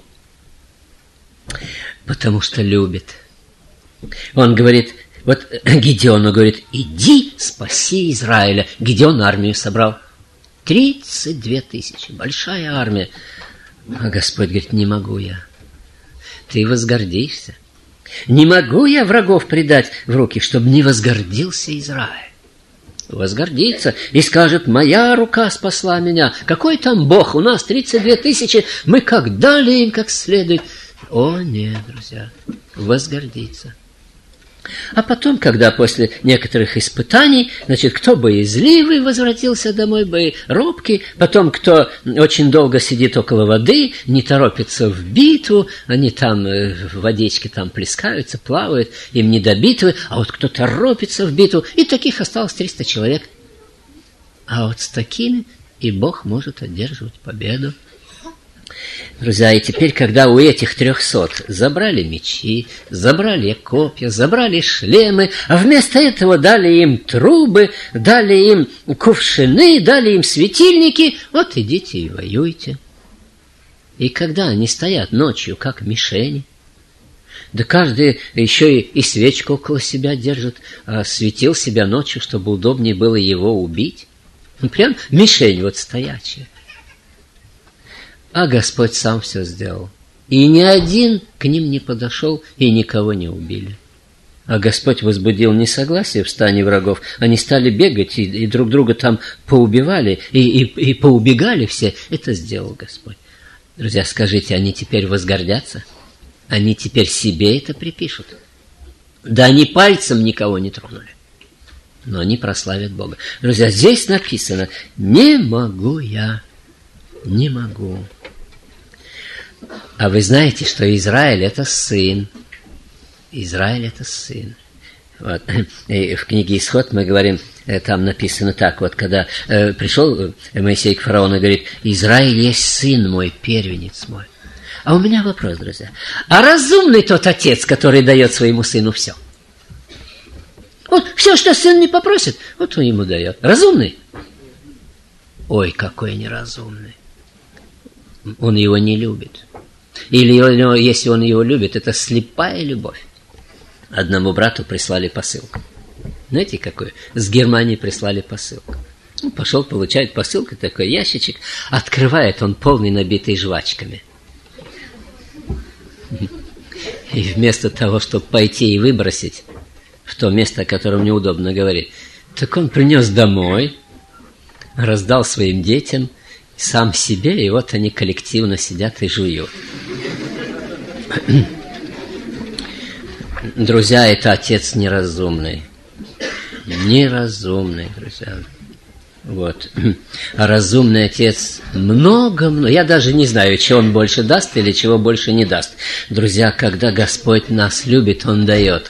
Потому что любит. Он говорит, вот Гидеону говорит, иди спаси Израиля. Гидеон армию собрал. тридцать две тысячи, большая армия. А Господь говорит, не могу я. Ты возгордишься. Не могу я врагов предать в руки, чтобы не возгордился Израиль. Возгордится и скажет, моя рука спасла меня. Какой там Бог? У нас тридцать две тысячи, мы как дали им как следует. О, нет, друзья, возгордится. А потом, когда после некоторых испытаний, значит, кто боязливый возвратился домой, бы робкий, потом, кто очень долго сидит около воды, не торопится в битву, они там в водичке там плескаются, плавают, им не до битвы, а вот кто торопится в битву, и таких осталось триста человек. А вот с такими и Бог может одерживать победу. Друзья, и теперь, когда у этих трехсот забрали мечи, забрали копья, забрали шлемы, а вместо этого дали им трубы, дали им кувшины, дали им светильники, вот идите и воюйте. И когда они стоят ночью, как мишени, да каждый еще и, и свечку около себя держит, а светил себя ночью, чтобы удобнее было его убить. Прям мишень вот стоячая. А Господь сам все сделал. И ни один к ним не подошел, и никого не убили. А Господь возбудил несогласие в стане врагов. Они стали бегать, и, и друг друга там поубивали, и, и, и поубегали все. Это сделал Господь. Друзья, скажите, они теперь возгордятся? Они теперь себе это припишут? Да они пальцем никого не тронули. Но они прославят Бога. Друзья, здесь написано, не могу я, не могу. А вы знаете, что Израиль – это сын. Израиль – это сын. Вот. И в книге «Исход» мы говорим, там написано так, вот когда э, пришел Моисей к фараону и говорит, Израиль есть сын мой, первенец мой. А у меня вопрос, друзья. А разумный тот отец, который дает своему сыну все? Вот все, что сын не попросит, вот он ему дает. Разумный? Ой, какой неразумный. Он его не любит. Или если он его любит, это слепая любовь. Одному брату прислали посылку. Знаете, какую? С Германии прислали посылку. Он пошел, получает посылку, такой ящичек, открывает, он полный, набитый жвачками. И вместо того, чтобы пойти и выбросить в то место, о котором неудобно говорить, так он принес домой, раздал своим детям, сам себе, и вот они коллективно сидят и жуют. Друзья, это отец неразумный. Неразумный, друзья. Вот. А разумный отец много-много... Я даже не знаю, чего он больше даст или чего больше не даст. Друзья, когда Господь нас любит, Он дает.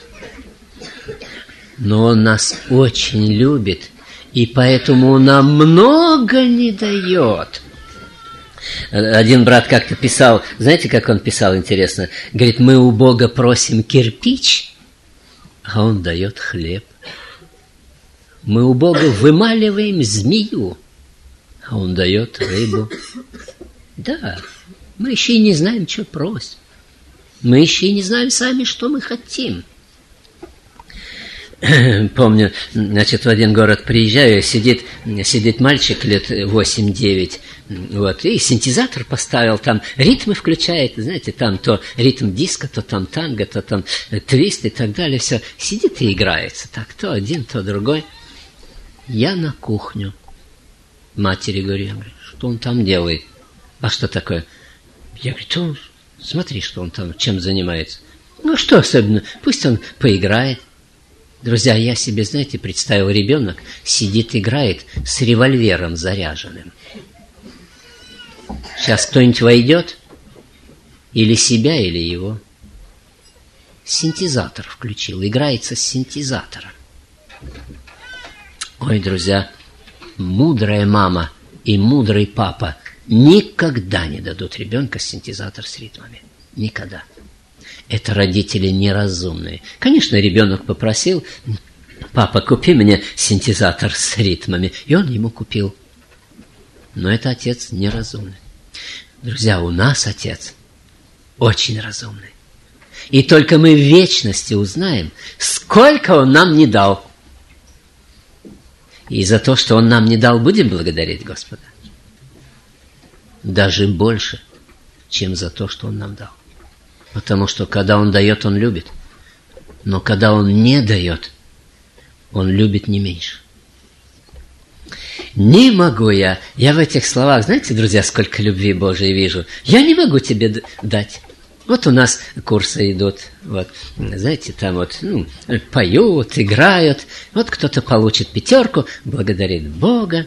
Но Он нас очень любит, и поэтому Он нам много не дает. Один брат как-то писал, знаете, как он писал, интересно? Говорит, мы у Бога просим кирпич, а Он дает хлеб. Мы у Бога вымаливаем змею, а Он дает рыбу. Да, мы еще и не знаем, что просим. Мы еще и не знаем сами, что мы хотим. Помню, значит, в один город приезжаю, сидит, сидит мальчик лет восемь-девять, вот, и синтезатор поставил, там ритмы включает, знаете, там то ритм диска, то там танго, то там твист и так далее, все. Сидит и играется, так, то один, то другой. Я на кухню матери говорю, я говорю, что он там делает? А что такое? Я говорю, то смотри, что он там, чем занимается. Ну, что особенно, пусть он поиграет. Друзья, я себе, знаете, представил, ребенок сидит, играет с револьвером заряженным. Сейчас кто-нибудь войдет, или себя, или его. Синтезатор включил, играется с синтезатором. Ой, друзья, мудрая мама и мудрый папа никогда не дадут ребенка синтезатор с ритмами. Никогда. Это родители неразумные. Конечно, ребенок попросил, папа, купи мне синтезатор с ритмами. И он ему купил. Но это отец неразумный. Друзья, у нас отец очень разумный. И только мы в вечности узнаем, сколько он нам не дал. И за то, что он нам не дал, будем благодарить Господа. Даже больше, чем за то, что он нам дал. Потому что, когда Он дает, Он любит. Но когда Он не дает, Он любит не меньше. Не могу я. Я в этих словах, знаете, друзья, сколько любви Божией вижу. Я не могу тебе дать. Вот у нас курсы идут. Вот, знаете, там вот ну, поют, играют. Вот кто-то получит пятерку, благодарит Бога.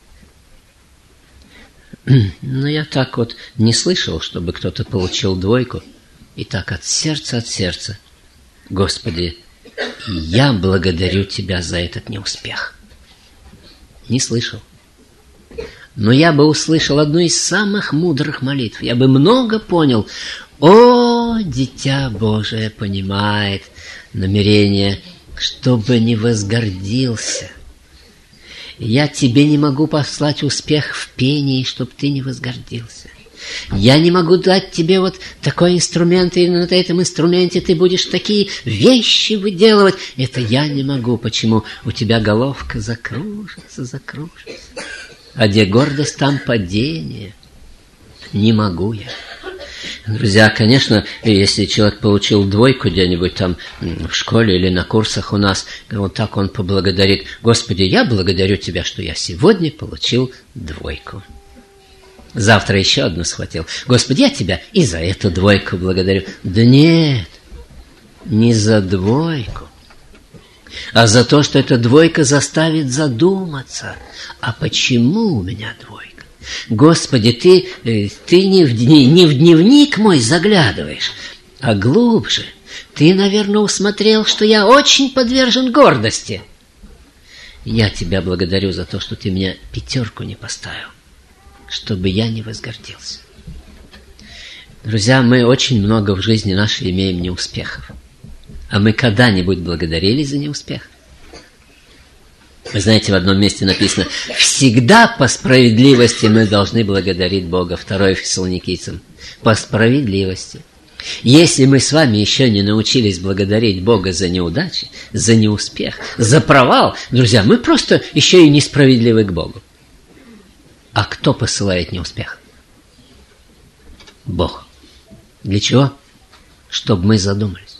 Но я так вот не слышал, чтобы кто-то получил двойку. И так от сердца, от сердца. Господи, я благодарю Тебя за этот неуспех. Не слышал. Но я бы услышал одну из самых мудрых молитв. Я бы много понял. О, Дитя Божие понимает намерение, чтобы не возгордился. Я Тебе не могу послать успех в пении, чтобы Ты не возгордился. Я не могу дать тебе вот такой инструмент, и на этом инструменте ты будешь такие вещи выделывать. Это я не могу. Почему? У тебя головка закружится, закружится. А где гордость, там падение. Не могу я. Друзья, конечно, если человек получил двойку где-нибудь там в школе или на курсах у нас, вот так он поблагодарит. Господи, я благодарю Тебя, что я сегодня получил двойку. Завтра еще одну схватил. Господи, я Тебя и за эту двойку благодарю. Да нет, не за двойку, а за то, что эта двойка заставит задуматься. А почему у меня двойка? Господи, Ты, ты не, в, не, не в дневник мой заглядываешь, а глубже. Ты, наверное, усмотрел, что я очень подвержен гордости. Я Тебя благодарю за то, что Ты меня пятерку не поставил, чтобы я не возгордился. Друзья, мы очень много в жизни нашей имеем неуспехов. А мы когда-нибудь благодарили за неуспех? Вы знаете, в одном месте написано, всегда по справедливости мы должны благодарить Бога. Второе Фессалоникийцам. По справедливости. Если мы с вами еще не научились благодарить Бога за неудачи, за неуспех, за провал, друзья, мы просто еще и несправедливы к Богу. А кто посылает неуспех? Бог. Для чего? Чтобы мы задумались.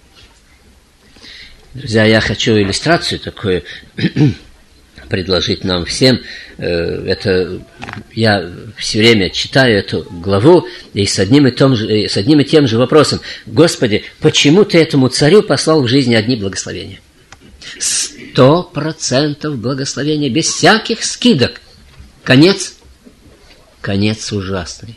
Друзья, я хочу иллюстрацию такую предложить нам всем. Это я все время читаю эту главу и с одним и, том же, с одним и тем же вопросом. Господи, почему ты этому царю послал в жизни одни благословения? Сто процентов благословения, без всяких скидок. Конец? Конец ужасный.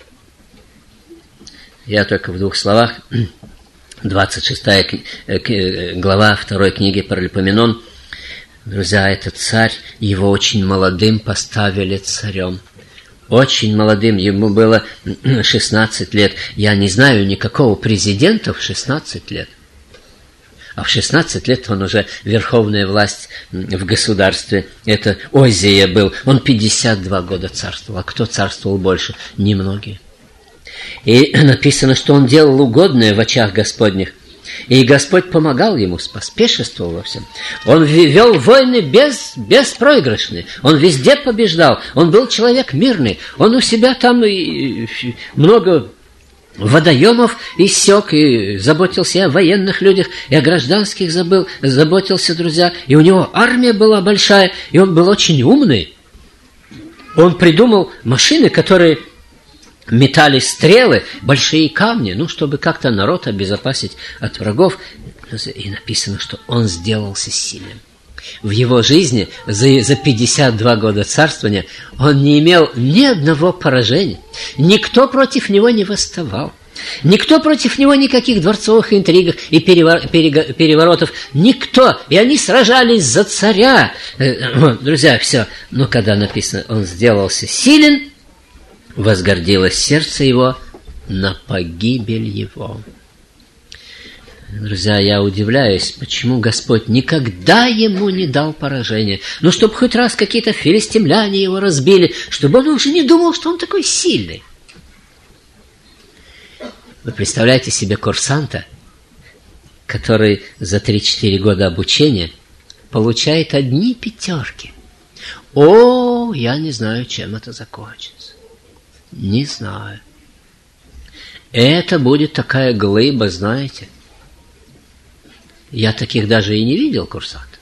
Я только в двух словах. двадцать шестая глава второй книги Паралипоменон. Друзья, этот царь, его очень молодым поставили царем. Очень молодым, ему было шестнадцать лет. Я не знаю никакого президента в шестнадцать лет. А в шестнадцать лет он уже верховная власть в государстве. Это Озия был. Он пятьдесят два года царствовал. А кто царствовал больше? Немногие. И написано, что он делал угодное в очах Господних. И Господь помогал ему, поспешествовал во всем. Он вел войны без, беспроигрышные. Он везде побеждал. Он был человек мирный. Он у себя там и много водоемов иссек, и заботился и о военных людях, и о гражданских забыл, заботился, друзья. И у него армия была большая, и он был очень умный. Он придумал машины, которые метали стрелы, большие камни, ну, чтобы как-то народ обезопасить от врагов. И написано, что он сделался сильным. В его жизни за, за пятьдесят два года царствования он не имел ни одного поражения. Никто против него не восставал. Никто против него никаких дворцовых интригах и перевор, переворотов. Никто. И они сражались за царя. Друзья, все. Но когда написано, он сделался силен, возгордилось сердце его на погибель его. Друзья, я удивляюсь, почему Господь никогда ему не дал поражения. Ну, чтобы хоть раз какие-то филистимляне его разбили, чтобы он уже не думал, что он такой сильный. Вы представляете себе курсанта, который за три-четыре года обучения получает одни пятерки. О, я не знаю, чем это закончится. Не знаю. Это будет такая глыба, знаете. Я таких даже и не видел курсантов.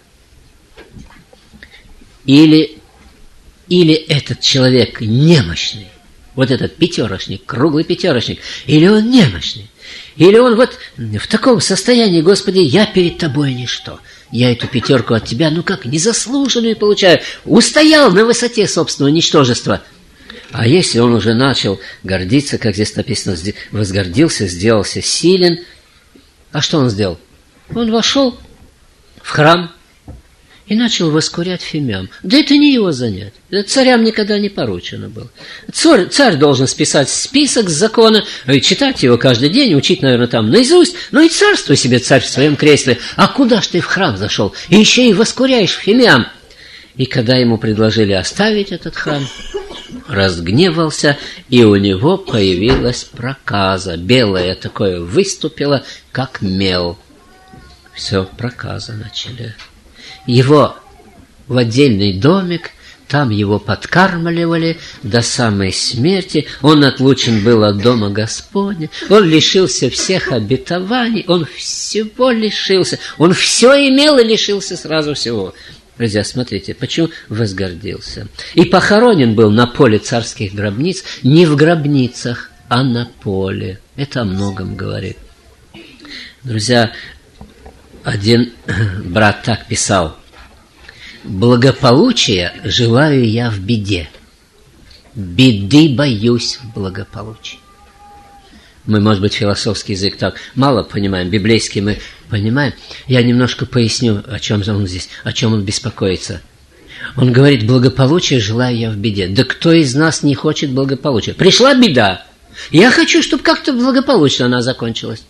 Или, или этот человек немощный, вот этот пятерочник, круглый пятерочник, или он немощный, или он вот в таком состоянии, Господи, я перед Тобой ничто. Я эту пятерку от Тебя, ну как, незаслуженную получаю. Устоял на высоте собственного ничтожества. А если он уже начал гордиться, как здесь написано, возгордился, сделался силен, а что он сделал? Он вошел в храм и начал воскурять фимиам. Да это не его занятие. Это царям никогда не поручено было. Царь, царь должен списать список с закона, читать его каждый день, учить, наверное, там наизусть. Ну и царствуй себе, царь, в своем кресле. А куда ж ты в храм зашел? И еще и воскуряешь фимиам. И когда ему предложили оставить этот храм, разгневался, и у него появилась проказа. Белое такое выступило, как мел. Все, проказа начали. Его в отдельный домик, там его подкармливали до самой смерти. Он отлучен был от дома Господня. Он лишился всех обетований. Он всего лишился. Он все имел и лишился сразу всего. Друзья, смотрите, почему возгордился. И похоронен был на поле царских гробниц, не в гробницах, а на поле. Это о многом говорит. Друзья, один брат так писал: благополучия желаю я в беде, беды боюсь в благополучии. Мы, может быть, философский язык так мало понимаем, библейский мы понимаем. Я немножко поясню, о чем он здесь, о чем он беспокоится. Он говорит: благополучия желаю я в беде. Да кто из нас не хочет благополучия? Пришла беда. Я хочу, чтобы как-то благополучно она закончилась.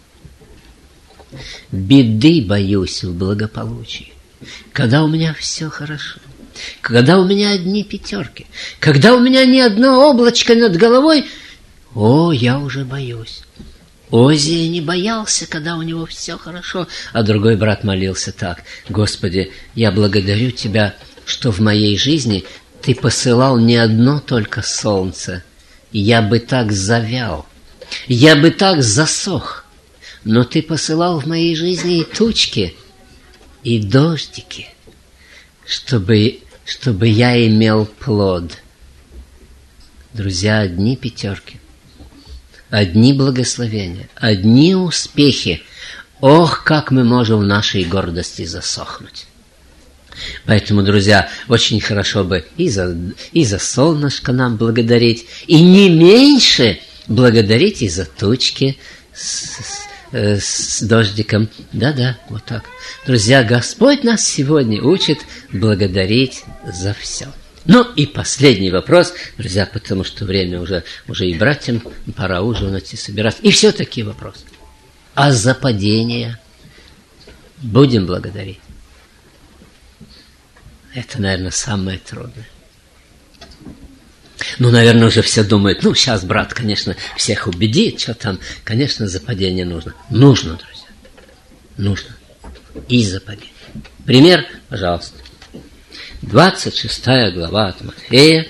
Беды боюсь в благополучии. Когда у меня все хорошо, когда у меня одни пятерки, когда у меня ни одно облачко над головой, о, я уже боюсь. Озия не боялся, когда у него все хорошо, а другой брат молился так: «Господи, я благодарю Тебя, что в моей жизни Ты посылал не одно только солнце, я бы так завял, я бы так засох, но Ты посылал в моей жизни и тучки, и дождики, чтобы, чтобы я имел плод». Друзья, одни пятерки, одни благословения, одни успехи. Ох, как мы можем в нашей гордости засохнуть. Поэтому, друзья, очень хорошо бы и за, и за солнышко нам благодарить, и не меньше благодарить и за тучки с, с, с дождиком. Да-да, вот так. Друзья, Господь нас сегодня учит благодарить за все. Ну и последний вопрос, друзья, потому что время уже, уже и братьям пора ужинать и собираться. И все-таки вопрос. А за падение будем благодарить? Это, наверное, самое трудное. Ну, наверное, уже все думают, ну, сейчас брат, конечно, всех убедит, что там, конечно, за падение нужно. Нужно, друзья, нужно. И за падение. Пример, пожалуйста. двадцать шестая глава от Матфея.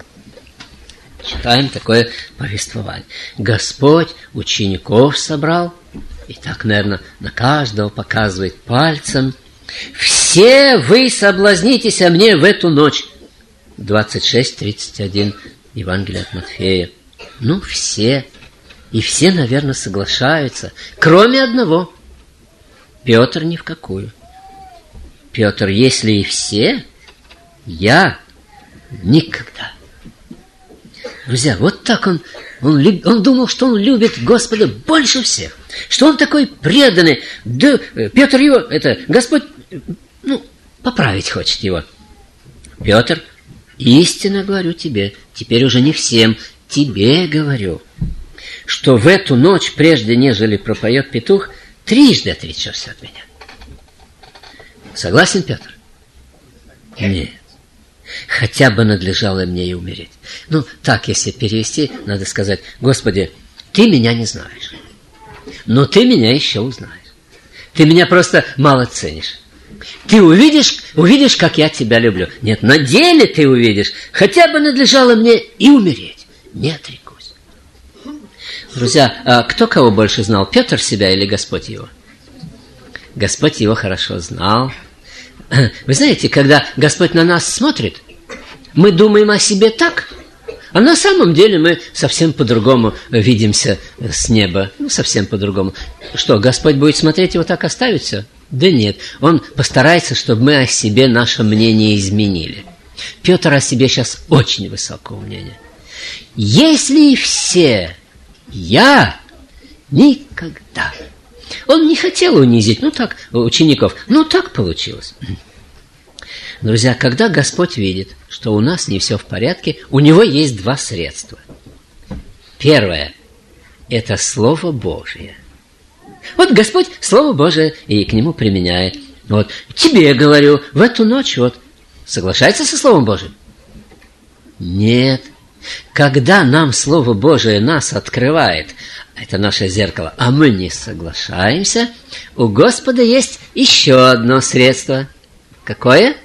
Читаем такое повествование. Господь учеников собрал, и так, наверное, на каждого показывает пальцем. «Все вы соблазнитесь о мне в эту ночь». двадцать шесть тридцать один, Евангелие от Матфея. Ну, все. И все, наверное, соглашаются, кроме одного. Петр ни в какую. Петр, если и все, я никогда. Друзья, вот так он, он, люб, он думал, что он любит Господа больше всех, что он такой преданный. Да, Петр его, это, Господь, ну, поправить хочет его. Петр, истинно говорю тебе, теперь уже не всем, тебе говорю, что в эту ночь, прежде нежели пропоет петух, трижды отречешься от меня. Согласен, Петр? Нет. Хотя бы надлежало мне и умереть. Ну, так, если перевести, надо сказать: Господи, Ты меня не знаешь, но Ты меня еще узнаешь. Ты меня просто мало ценишь. Ты увидишь, увидишь, как я тебя люблю. Нет, на деле ты увидишь. Хотя бы надлежало мне и умереть. Не отрекусь. Друзья, а кто кого больше знал? Петр себя или Господь его? Господь его хорошо знал. Вы знаете, когда Господь на нас смотрит, мы думаем о себе так, а на самом деле мы совсем по-другому видимся с неба. Ну, совсем по-другому. Что, Господь будет смотреть и вот так оставить все? Да нет. Он постарается, чтобы мы о себе наше мнение изменили. Петр о себе сейчас очень высокого мнения. Если все, я никогда. Он не хотел унизить, ну так, учеников, ну так получилось. Друзья, когда Господь видит, что у нас не все в порядке, у Него есть два средства. Первое – это Слово Божие. Вот Господь Слово Божие и к Нему применяет. Вот, тебе говорю, в эту ночь, вот, соглашается со Словом Божиим? Нет. Когда нам Слово Божие нас открывает, это наше зеркало, а мы не соглашаемся, у Господа есть еще одно средство. Какое?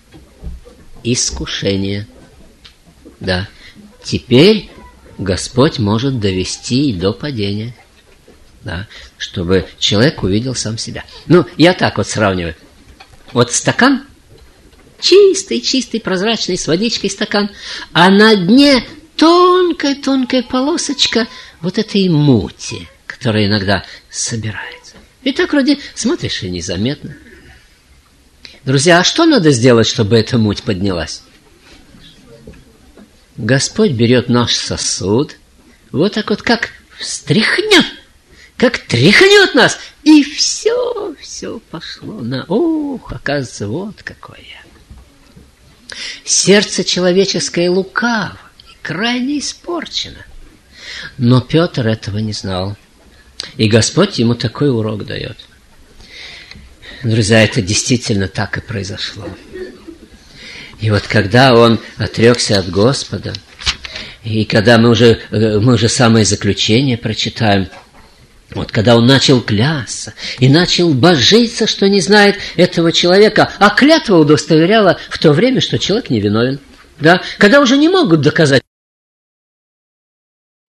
Искушение. Да. Теперь Господь может довести и до падения. Да. Чтобы человек увидел сам себя. Ну, я так вот сравниваю. Вот стакан, чистый, чистый, прозрачный, с водичкой стакан, а на дне тонкая-тонкая полосочка вот этой мути, которая иногда собирается. И так вроде смотришь и незаметно. Друзья, а что надо сделать, чтобы эта муть поднялась? Господь берет наш сосуд, вот так вот как встряхнет, как тряхнет нас, и все, все пошло на... Ох, оказывается, вот какое. Сердце человеческое лукаво и крайне испорчено. Но Петр этого не знал. И Господь ему такой урок дает. Друзья, это действительно так и произошло. И вот когда он отрекся от Господа, и когда мы уже, мы уже самое заключение прочитаем, Вот когда он начал клясться и начал божиться, что не знает этого человека, а клятва удостоверяла в то время, что человек невиновен. Да? Когда уже не могут доказать